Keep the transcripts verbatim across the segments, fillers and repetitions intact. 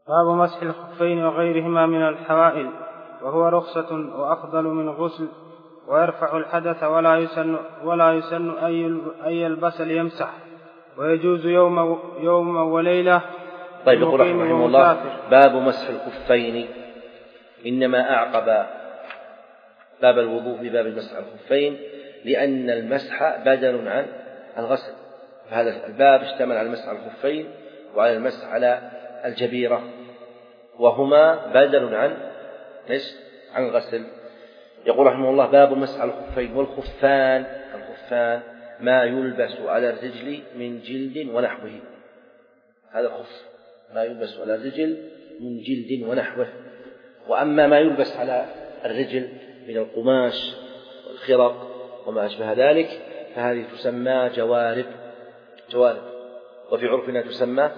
باب مسح الخفين وغيرهما من الحوائل، وهو رخصة وأفضل من غسل، ويرفع الحدث ولا يسن, ولا يسن أن يلبس ليمسح، ويجوز يوم, يوم وليلة. طيب يقول رحمه الله باب مسح الخفين، إنما أعقب باب الوضوء بباب المسح على الخفين لأن المسح بدل عن الغسل، فهذا الباب اشتمل على المسح على الخفين وعلى المسح على الجبيرة، وهما بدل عن عن الغسل. يقول رحمه الله باب المسح على الخفين. والخفان الخفان ما يلبس على الرجل من جلد ونحوه، هذا الخف ما يلبس على الرجل من جلد ونحوه. وأما ما يلبس على الرجل من القماش والخرق وما أشبه ذلك فهذه تسمى جوارب جوارب وفي عرفنا تسمى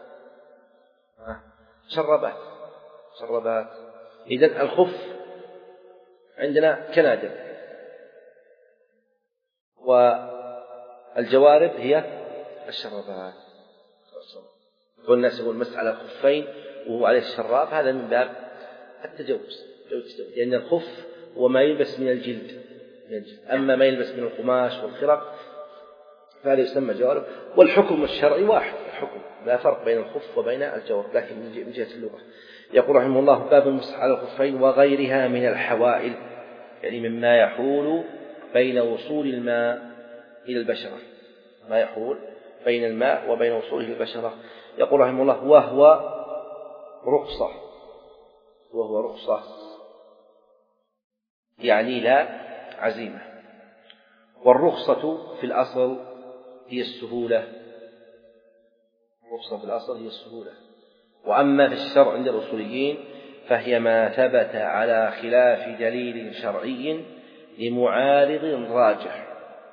شربات شربات. إذن الخف عندنا كنادر، والجوارب هي الشربات. والناس يقول مسح على الخفين وهو عليه الشراب، هذا من باب التجوز، لأن الخف هو ما يلبس من الجلد، أما ما يلبس من القماش والخرق فهذا يسمى جوارب. والحكم الشرعي واحد، الحكم لا فرق بين الخف وبين الجورب، لكن من جهة اللغة. يقول رحمه الله باب المسح على الخفين وغيرها من الحوائل، يعني مما يحول بين وصول الماء إلى البشرة، ما يحول بين الماء وبين وصوله إلى البشرة. يقول رحمه الله وهو رخصة، وهو رخصة يعني لا عزيمة. والرخصة في الأصل هي السهولة، الرخصة في الأصل هي السهولة. وأما في الشرع عند الأصوليين فهي ما ثبت على خلاف دليل شرعي لمعارض راجح،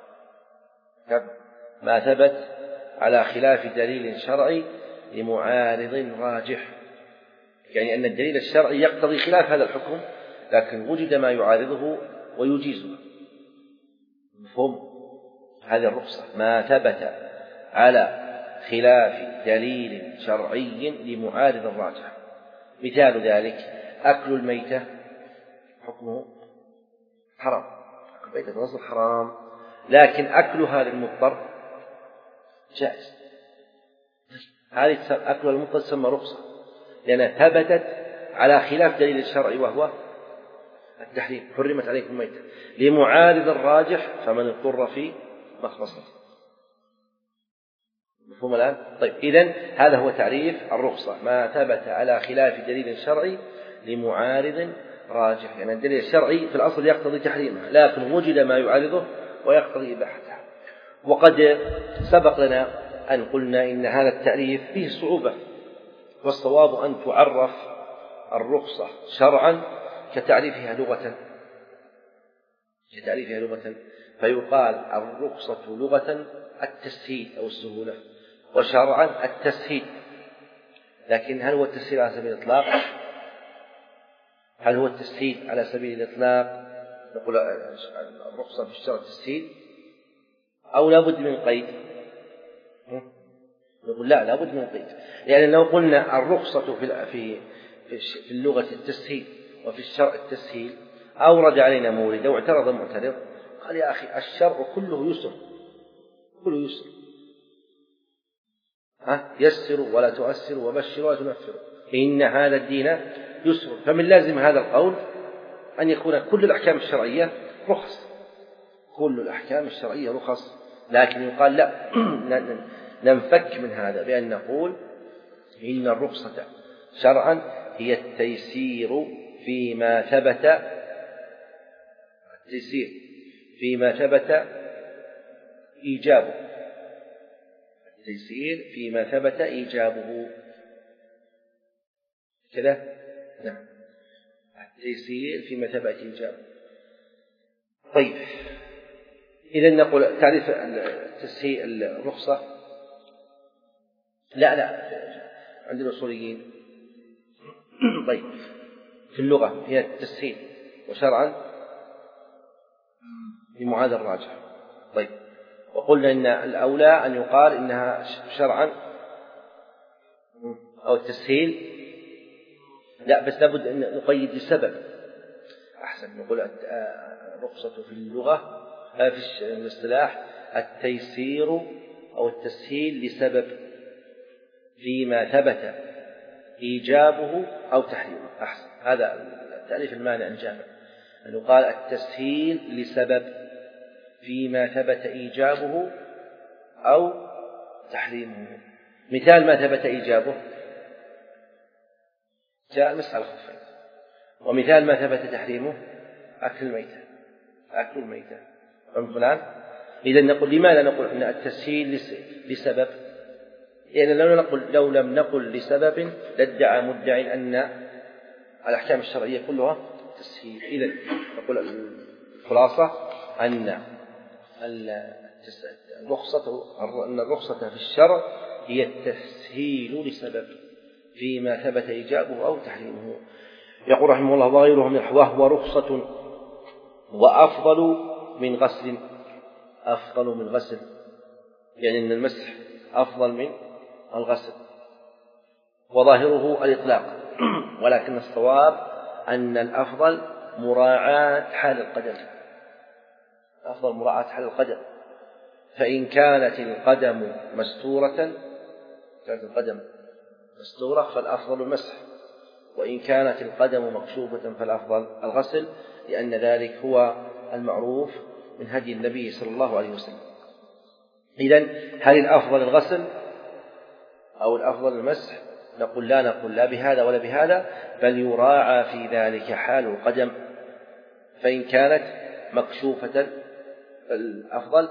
ما ثبت على خلاف دليل شرعي لمعارض راجح، يعني أن الدليل الشرعي يقتضي خلاف هذا الحكم لكن وجد ما يعارضه ويجيزه. مفهوم؟ هذه الرخصة ما ثبت على خلاف دليل شرعي لمعارض راجح. مثال ذلك أكل الميتة حكمه حرام، أكل الميتة نص حرام، لكن أكلها للمضطر جائز. هذه أكلها للمضطر تسمى رخصة لأنها ثبتت على خلاف دليل الشرع وهو التحريم، حرمت عليكم الميتة لمعارض الراجح فمن اضطر في مخمصة. مفهوم الآن؟ طيب إذن هذا هو تعريف الرخصة، ما ثبت على خلاف دليل شرعي لمعارض راجح، يعني الدليل الشرعي في الأصل يقتضي تحريمها لكن وجد ما يعارضه ويقتضي إباحتها. وقد سبق لنا أن قلنا إن هذا التعريف فيه صعوبة، والصواب أن تعرف الرخصة شرعا كتعريفها لغة كتعريفها لغة فيقال الرخصة لغة التسهيل أو السهولة، وشرعا التسهيل. لكن هل هو التسهيل على سبيل الإطلاق؟ هل هو التسهيل على سبيل الإطلاق؟ نقول الرخصة في الشرع التسهيل أو لابد من قيد؟ نقول لا، لابد من قيد، يعني لو قلنا الرخصة في في في اللغة التسهيل وفي الشرع التسهيل أورد علينا مورد واعترض معترض قال يا أخي الشرع كله يسر، كله يسر، ها يسر ولا تؤسر وبشر ولا تنفر، إن هذا الدين يسر. فمن لازم هذا القول أن يكون كل الأحكام الشرعية رخص، كل الأحكام الشرعية رخص. لكن يقال لا، ننفك من هذا بأن نقول إن الرخصة شرعا هي التيسير فيما ثبت التيسير فيما ثبت إيجابه التيسير فيما ثبت إيجابه كذا. نعم، التيسير فيما ثبت إيجابه. طيب إذن نقول تعريف التسهيل الرخصة لا لا عند الأصوليين طيب في اللغة هي التسهيل، وشرعا لمعاد الراجح. طيب وقلنا إن الأولى أن يقال إنها شرعا أو التسهيل لا بس لابد أن نقيد لسبب أحسن. نقول الرخصة في اللغة في الاصطلاح التيسير أو التسهيل لسبب فيما ثبت إيجابه أو تحريمه. أحسن، هذا التأليف المانع الجامع أنه قال التسهيل لسبب فيما ثبت إيجابه أو تحريمه. مثال ما ثبت إيجابه جاء مسح الخفين، ومثال ما ثبت تحريمه أكل الميتة أكل الميتة فهم فلان. إذن نقول لماذا نقول أن التسهيل لسبب؟ لأن يعني لو, نقول لو لم نقل لسبب لادعى مدعي أن الأحكام الشرعية كلها تسهيل. إذن نقول الخلاصة أن الرخصة أن الرخصة في الشرع هي التسهيل لسبب فيما ثبت إيجابه أو تحريمه. يقول رحمه الله وغيره من وهو رخصة وأفضل من غسل. أفضل من غسل يعني أن المسح أفضل من الغسل، وظاهره الإطلاق، ولكن الصواب أن الأفضل مراعاة حال القدم. أفضل مراعاة حال القدم، فإن كانت القدم مستورة كانت القدم مستورة فالأفضل المسح، وإن كانت القدم مكشوفة فالأفضل الغسل، لأن ذلك هو المعروف من هدي النبي صلى الله عليه وسلم. إذن هل الأفضل الغسل أو الأفضل المسح؟ نقول لا نقول لا بهذا ولا بهذا، بل يراعى في ذلك حال القدم، فإن كانت مكشوفة فالأفضل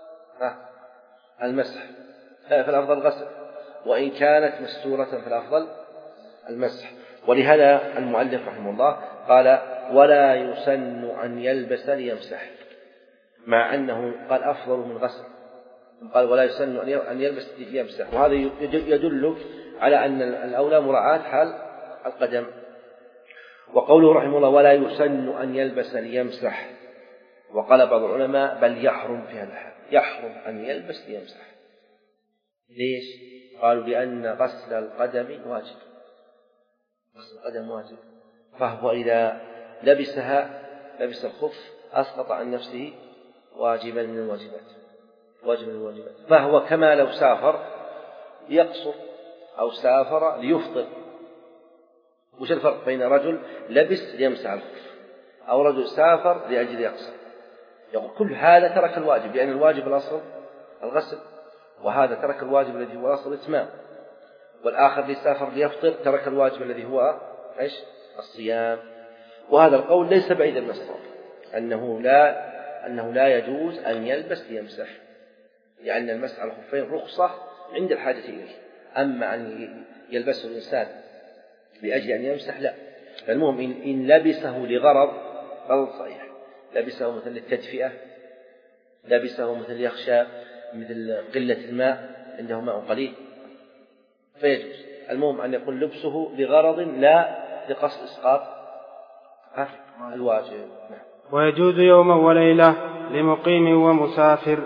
المسح فالأفضل الغسل، وإن كانت مستورة فالأفضل المسح. ولهذا المؤلف رحمه الله قال ولا يسن أن يلبس ليمسح، مع أنه قال أفضل من غسل، قال ولا يسن أن يلبس ليمسح، وهذا يدل على أن الأولى مراعاة حال القدم. وقوله رحمه الله ولا يسن أن يلبس ليمسح، وقال بعض العلماء بل يحرم في هذا الحال، يحرم أن يلبس ليمسح. ليش؟ قالوا لأن غسل القدم واجب، غسل القدم واجب، فهو إذا لبسها لبس الخف أسقط عن نفسه واجبا من الواجبات واجبا من الواجبات فهو كما لو سافر يقصر أو سافر ليفطر. وش الفرق بين رجل لبس ليمسح الخف أو رجل سافر لأجل يقصر؟ يقول كل هذا ترك الواجب، لأن الواجب الأصل الغسل، وهذا ترك الواجب الذي هو الأصل الإتمام، والآخر لسافر ليفطر ترك الواجب الذي هو إيش؟ الصيام. وهذا القول ليس بعيدا من الصواب، أنه لا أنه لا يجوز أن يلبس ليمسح، لأن المسح على الخفين رخصة عند الحاجة إليه. أما أن يلبسه الإنسان لأجل أن يمسح لا. فالمهم إن, إن لبسه لغرض غرض صحيح، لبسه مثل التدفئة، لبسه مثل يخشى مثل قلة الماء عنده ماء قليل فيجوز. المهم أن يكون لبسه لغرض لا لقصد إسقاط الواجب. ويجوز يوما وليلة لمقيم ومسافر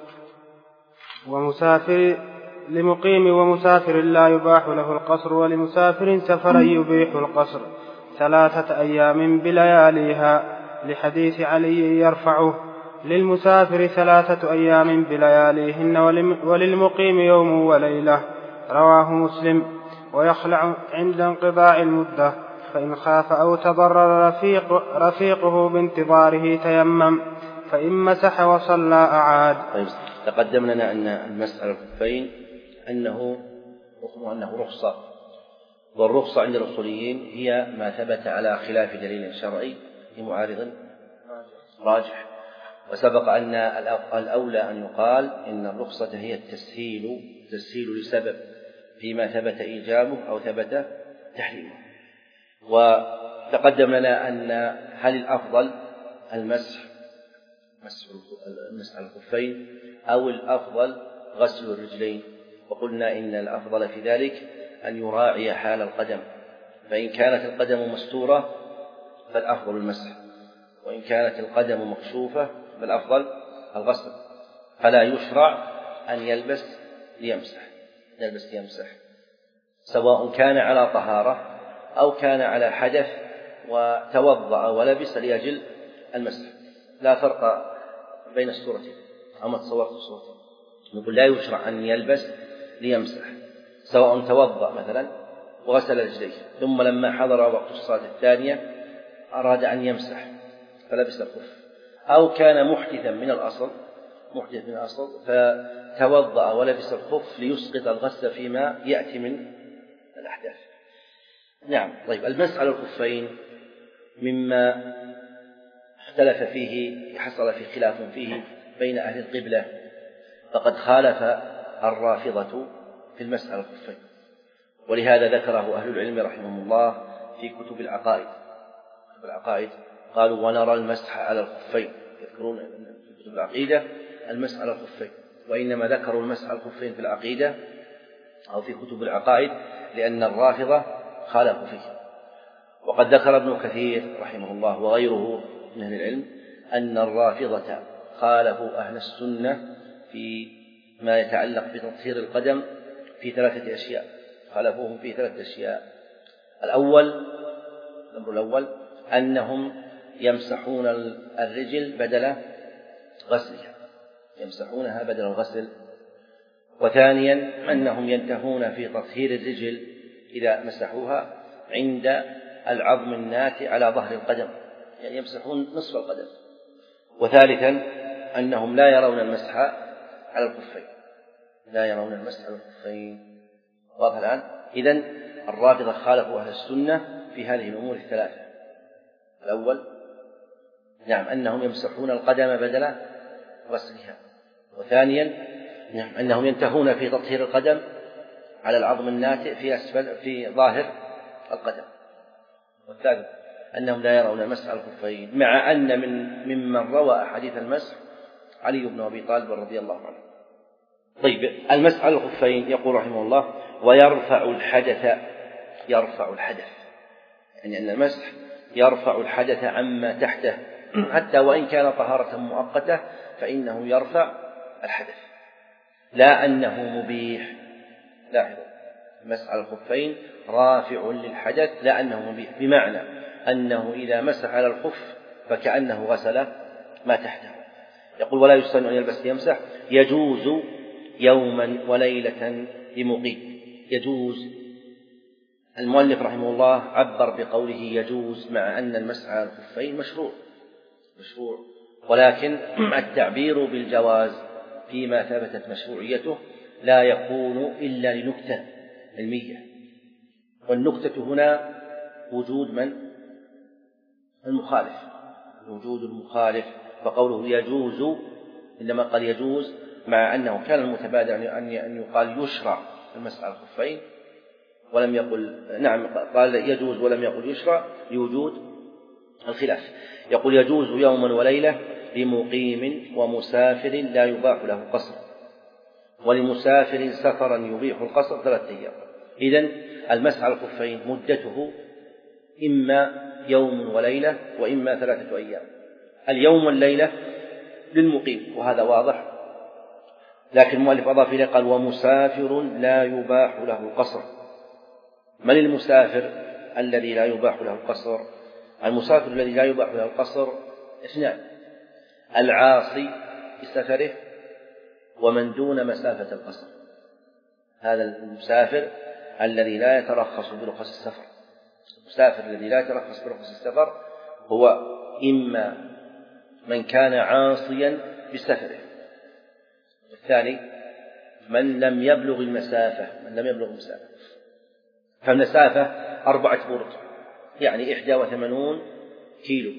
ومسافر لمقيم ومسافر لا يباح له القصر، ولمسافر سفرا يبيح القصر ثلاثة أيام بلياليها، لحديث علي يرفعه للمسافر ثلاثة أيام بلياليهن وللمقيم يوم وليلة، رواه مسلم. ويخلع عند انقضاء المدة، فإن خاف أو تضرر رفيق رفيقه بانتظاره تيمم، فإن مسح وصلى أعاد. طيب، تقدم لنا أن المسألة الخفين أنه أنه رخصة، والرخصة عند الأصوليين هي ما ثبت على خلاف دليل شرعي لمعارض راجح. وسبق أن الأولى أن يقال إن الرخصة هي التسهيل تسهيل لسبب فيما ثبت إيجابه أو ثبت تحريمه. وتقدم لنا أن هل الأفضل المسح مسح الخفين أو الأفضل غسل الرجلين؟ وقلنا إن الأفضل في ذلك أن يراعي حال القدم، فإن كانت القدم مستورة فالأفضل المسح، وإن كانت القدم مكشوفة فالأفضل الغسل، فلا يشرع أن يلبس ليمسح يلبس ليمسح سواء كان على طهارة أو كان على حدث وتوضأ ولبس لأجل المسح، لا فرق بين الصورتين. أما تصورت الصورتين نقول لا يشرع أن يلبس ليمسح، سواء توضأ مثلا وغسل رجليه ثم لما حضر وقت الصلاة الثانية أراد أن يمسح فلبس الخف، أو كان محدثا من الأصل محدث من الأصل فتوضأ ولبس الخف ليسقط الغسل فيما يأتي من الأحداث. نعم. طيب، المسح على الخفين مما اختلف فيه، حصل في خلاف فيه بين أهل القبلة، فقد خالف الرافضة في المسح على الخفين، ولهذا ذكره أهل العلم رحمهم الله في كتب العقائد. كتب العقائد قالوا ونرى المسح على الخفين، يذكرون في كتب العقيدة المسح على الخفين، وإنما ذكروا المسح على الخفين في العقيدة أو في كتب العقائد لأن الرافضة خالفوا فيه. وقد ذكر ابن كثير رحمه الله وغيره من أهل العلم أن الرافضة خالفوا أهل السنة في ما يتعلق بتطهير القدم في ثلاثة أشياء، خالفوهم في ثلاثة أشياء. الأول الأمر الأول أنهم يمسحون الرجل بدل غسلها، يمسحونها بدل الغسل. وثانيا أنهم ينتهون في تطهير الرجل إذا مسحوها عند العظم الناتئ على ظهر القدم، يعني يمسحون نصف القدم. وثالثا أنهم لا يرون المسح على الخفين، لا يرون المسح على الخفين. واضح الآن؟ إذن الرافضة خالفوا أهل السنة في هذه الأمور الثلاثة. الأول نعم أنهم يمسحون القدم بدل غسلها، وثانيا نعم أنهم ينتهون في تطهير القدم على العظم الناتئ في أسفل في ظاهر القدم، والثالث أنهم لا يرون المسح على الخفين، مع أن من ممن روى أحاديث المسح علي بن أبي طالب رضي الله عنه. طيب، المسح على الخفين يقول رحمه الله ويرفع الحدث، يرفع الحدث يعني أن المسح يرفع الحدث عما تحته، حتى وإن كان طهارة مؤقتة فإنه يرفع الحدث، لا أنه مبيح. لاحظوا، المسح على الخفين رافع للحدث لا أنه مبيح، بمعنى أنه إذا مسح على الخف فكأنه غسل ما تحته. يقول ولا يسن أن يلبس ليمسح، يجوز يوما وليلة لمقيم. يجوز، المؤلف رحمه الله عبر بقوله يجوز، مع أن المسح على الخفين مشروع مشروع ولكن التعبير بالجواز فيما ثبتت مشروعيته لا يكون إلا لنكتة علمية، والنكتة هنا وجود من؟ المخالف، وجود المخالف. فقوله يجوز إنما قال يجوز مع أنه كان المتبادر أن يقال يشرع المسح على الخفين، ولم يقل نعم قال يجوز ولم يقل يشرع لوجود الخلاف. يقول يجوز يوما وليلة لمقيم ومسافر لا يباح له قصر، ولمسافر سفرا يبيح القصر ثلاثة أيام. إذن المسح على الخفين مدته إما يوم وليلة وإما ثلاثة أيام. اليوم والليلة للمقيم وهذا واضح، لكن المؤلف أضاف إليه قال ومسافر لا يباح له القصر. من المسافر الذي لا يباح له القصر؟ المسافر الذي لا يباح له القصر اثنان: العاصي بسفره ومن دون مسافة القصر. هذا المسافر الذي لا يترخص برخص السفر، المسافر الذي لا يترخص برخص السفر هو إما من كان عاصيا بسفره، الثاني من لم يبلغ المسافة من لم يبلغ المسافة فالمسافة أربعة برد يعني إحدى وثمانون كيلو،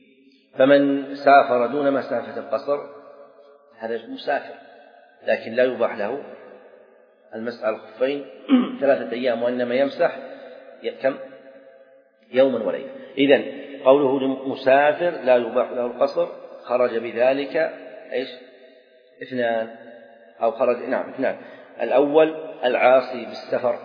فمن سافر دون مسافة القصر هذا مسافر لكن لا يباح له المسح على الخفين ثلاثة أيام، وإنما يمسح كم؟ يوما وليلة. إذن قوله مسافر لا يباح له القصر خرج بذلك إيش؟ اثنان أو خرج نعم اثنان: الأول العاصي بالسفر،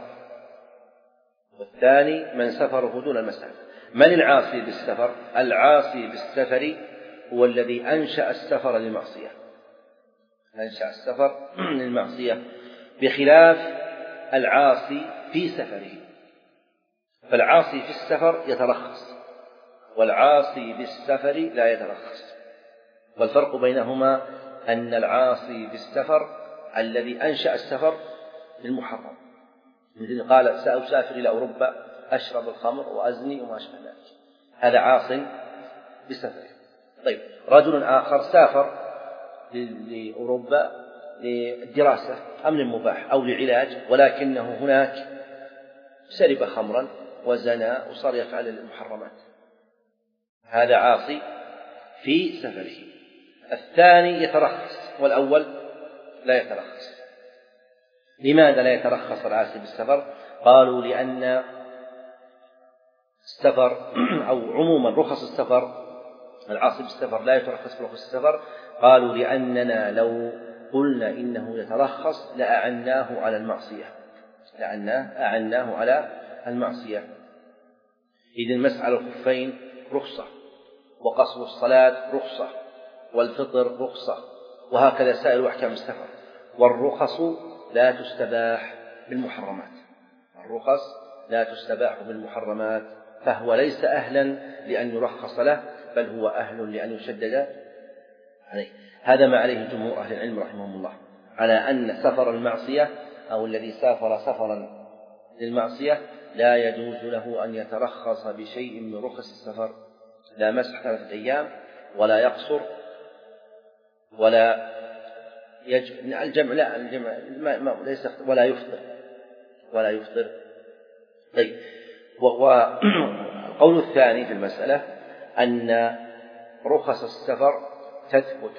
والثاني من سفره دون المسافة. من العاصي بالسفر؟ العاصي بالسفر هو الذي أنشأ السفر للمعصية، أنشأ السفر للمعصية، بخلاف العاصي في سفره، فالعاصي في السفر يترخص، والعاصي بالسفر لا يترخص. والفرق بينهما أن العاصي بالسفر الذي أنشأ السفر للمحرم، مثل قال سأسافر إلى أوروبا أشرب الخمر وأزني وما أشبه ذلك، هذا عاص بسفره. طيب رجل آخر سافر لأوروبا للدراسة أم للمباح أو لعلاج، ولكنه هناك شرب خمرا وزنى وصار يفعل المحرمات، هذا عاصي في سفره. الثاني يترخص والأول لا يترخص. لماذا لا يترخص العاصي بالسفر؟ قالوا لأن السفر أو عموما رخص السفر، العاصي بالسفر لا يترخص برخص السفر، قالوا لأننا لو قلنا إنه يترخص لأعناه على المعصية، لأناه أعناه على المعصية. إذن مسح على الخفين رخصة، وقصر الصلاة رخصة، والفطر رخصة، وهكذا سائر أحكام السفر. والرخص لا تستباح بالمحرمات، الرخص لا تستباح بالمحرمات، فهو ليس أهلا لأن يرخص له، بل هو أهل لأن يشدد عليه. هذا ما عليه جمهور أهل العلم رحمهم الله، على أن سفر المعصية أو الذي سافر سفرا للمعصية لا يجوز له أن يترخص بشيء من رخص السفر، لا مسح ثلاثة أيام ولا يقصر ولا يجب الجمع، لا الجمع ما ما ليس ولا يفطر ولا يفطر. طيب والقول الثاني في المسألة أن رخص السفر تثبت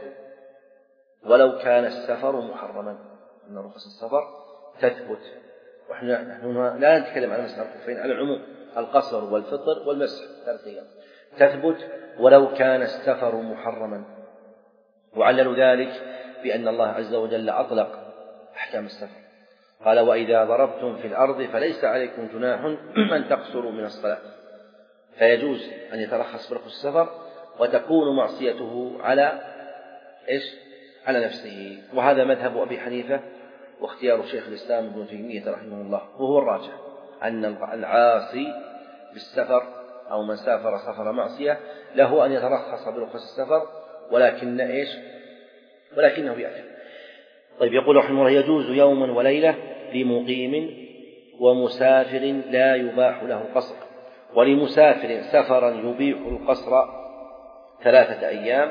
ولو كان السفر محرما، أن رخص السفر تثبت. ونحن نحن لا نتكلم عن مسح الخفين على العموم، القصر والفطر والمسح ثلاثة أيام تثبت ولو كان السفر محرما. وعللوا ذلك بأن الله عز وجل أطلق أحكام السفر، قال وإذا ضربتم في الأرض فليس عليكم جناح أن تقصروا من الصلاة، فيجوز أن يترخص برخص السفر وتكون معصيته على إيش؟ على نفسه. وهذا مذهب أبي حنيفة واختيار شيخ الإسلام ابن تيمية رحمه الله، وهو الراجح أن العاصي بالسفر أو من سافر سفر معصية له أن يترخص برخص السفر، ولكن إيش؟ ولكنه يأثم. طيب يقول رحمه الله يجوز يوما وليلة لمقيم ومسافر لا يباح له القصر، ولمسافر سفرا يبيح القصر ثلاثة أيام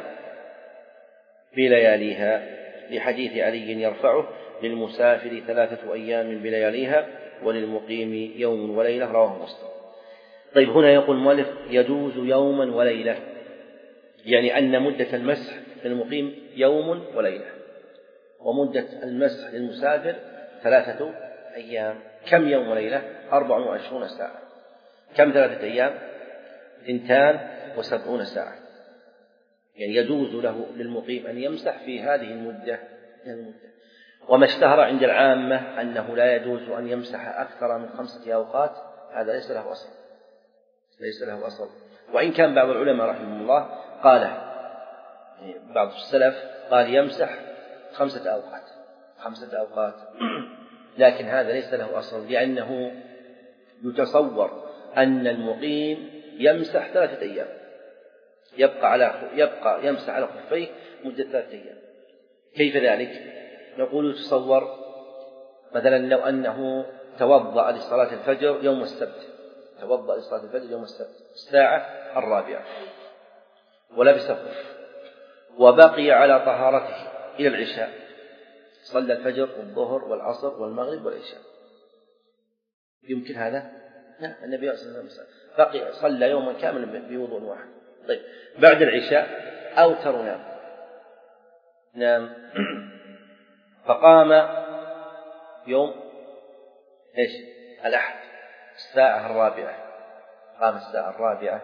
بلياليها، لحديث علي يرفعه للمسافر ثلاثة أيام بلياليها وللمقيم يوم وليلة، رواه مسلم. طيب هنا يقول المؤلف يجوز يوما وليلة، يعني أن مدة المسح للمقيم يوم وليلة، ومدة المسح للمسافر ثلاثة أيام. كم يوم وليلة؟ أربع وعشرون ساعة. كم ثلاثة أيام؟ اثنتان وسبعون ساعة. يعني يجوز له للمقيم أن يمسح في هذه المدة. وما اشتهر عند العامة أنه لا يجوز أن يمسح أكثر من خمسة أوقات، هذا ليس له أصل، ليس له أصل. وإن كان بعض العلماء رحمه الله قال، بعض السلف قال يمسح خمسة أوقات خمسة أوقات لكن هذا ليس له أصل، لأنه يتصور أن المقيم يمسح ثلاثة أيام، يبقى على يبقى يمسح على خفيه مدة ثلاثة أيام. كيف ذلك؟ نقول يتصور مثلا لو أنه توضأ لصلاة الفجر يوم السبت، توضأ لصلاة الفجر يوم السبت الساعة الرابعة ولبس الخف وبقي على طهارته إلى العشاء، صلى الفجر والظهر والعصر والمغرب والعشاء، يمكن هذا؟ لا، النبي صلى الله عليه وسلم بقي صلى يوما كاملا بوضوء واحد. طيب بعد العشاء أوتر نام نام فقام يوم إيش؟ الأحد الساعة الرابعة، قام الساعة الرابعة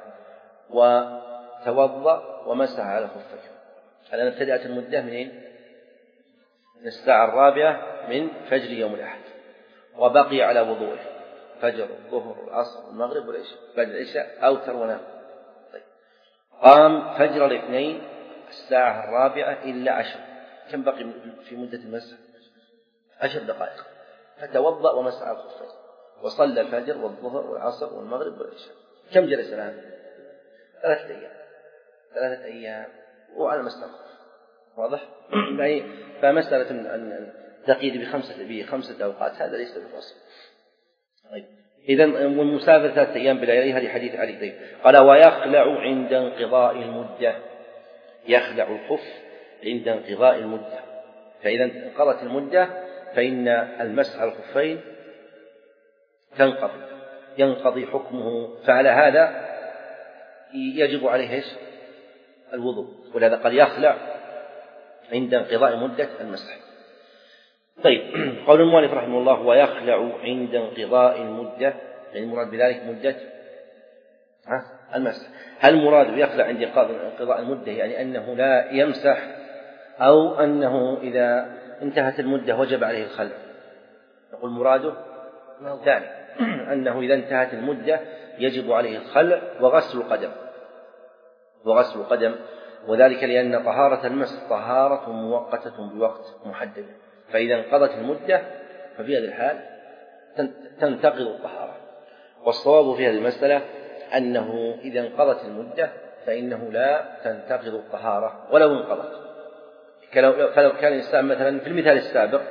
وتوضأ ومسح على خفيه. الآن ابتدأت المدة منين؟ من الساعة الرابعة من فجر يوم الأحد، وبقي على وضوءه فجر الظهر والعصر والمغرب والعشاء. بعد العشاء أوتر ونام. طيب قام فجر الاثنين الساعة الرابعة إلا عشر، كم بقي في مدة المسح؟ عشر دقائق، فتوضأ ومسح على الخفين وصلى الفجر والظهر والعصر والمغرب والعشاء، كم جلس الآن؟ ثلاثة أيام ثلاثة أيام وعلى مسألة واضح؟ فمسألة التقييد بخمسة بخمسة أوقات هذا ليس بالأصل. طيب إذن والمسافر ثلاثة أيام بليالي هذه حديث علي. طيب قال ويخلع عند انقضاء المدة، يخلع الخف عند انقضاء المدة، فإذا انقضت المدة فإن المسح على الخفين تنقضي ينقضي حكمه، فعلى هذا يجب عليه إيش؟ الوضوء، ولهذا قال يخلع عند انقضاء مدة المسح. طيب قول المؤلف رحمه الله ويخلع عند انقضاء المدة، يعني المراد بذلك مدة المسح. هل المراد يخلع عند انقضاء المدة يعني أنه لا يمسح، أو أنه إذا انتهت المدة وجب عليه الخلع؟ نقول مراده الثاني، أنه إذا انتهت المدة يجب عليه الخلع وغسل القدم وغسل القدم وذلك لأن طهارة المسح طهارة مؤقتة بوقت محدد، فإذا انقضت المدة ففي هذه الحال تنتقض الطهارة. والصواب في هذه المسألة أنه إذا انقضت المدة فإنه لا تنتقض الطهارة ولو انقضت. فلو كان الإنسان مثلا في المثال السابق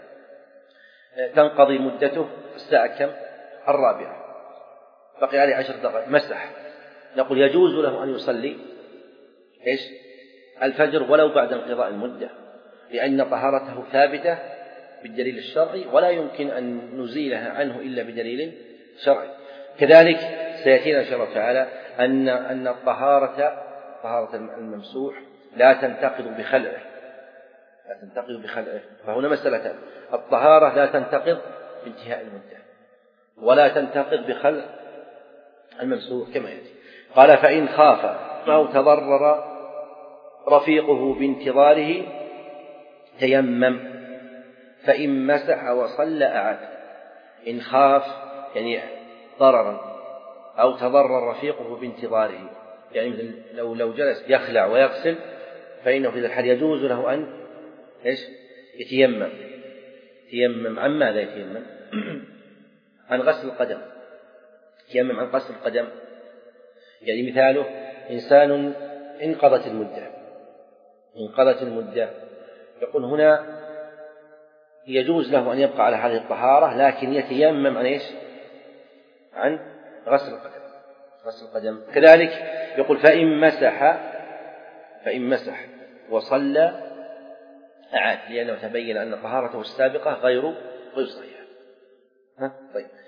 تنقضي مدته الساعة كم؟ الرابعة، بقي عليه عشر دقائق، مسح، نقول يجوز له أن يصلي إيش؟ الفجر ولو بعد انقضاء المدة، لأن طهارته ثابتة بالدليل الشرعي ولا يمكن أن نزيلها عنه إلا بدليل شرعي. كذلك سيأتينا إن شاء الله تعالى أن أن الطهارة طهارة الممسوح لا تنتقض بخلعه لا تنتقض بخلعه فهنا مسألتان: الطهارة لا تنتقض بانتهاء المدة ولا تنتقض بخلع الممسوح كما يأتي. قال فإن خاف أو تضرر رفيقه بانتظاره تيمم، فإن مسح وصلى أعاد. إن خاف يعني ضررا أو تضرر رفيقه بانتظاره، يعني لو لو جلس يخلع ويغسل فإنه في ذلك الحال يجوز له أن إيش؟ يتيمم. يتيمم عن ماذا يتيمم؟ عن غسل القدم. يتيمم عن غسل القدم، يعني مثاله إنسان انقضت المدة انقضت المدة يقول هنا يجوز له أن يبقى على هذه الطهارة لكن يتيمم عن إيش؟ عن غسل القدم غسل القدم. كذلك يقول فإن مسح فإن مسح وصلى أعاد، لأنه تبين أن طهارته السابقة غير غير صحيحة. طيب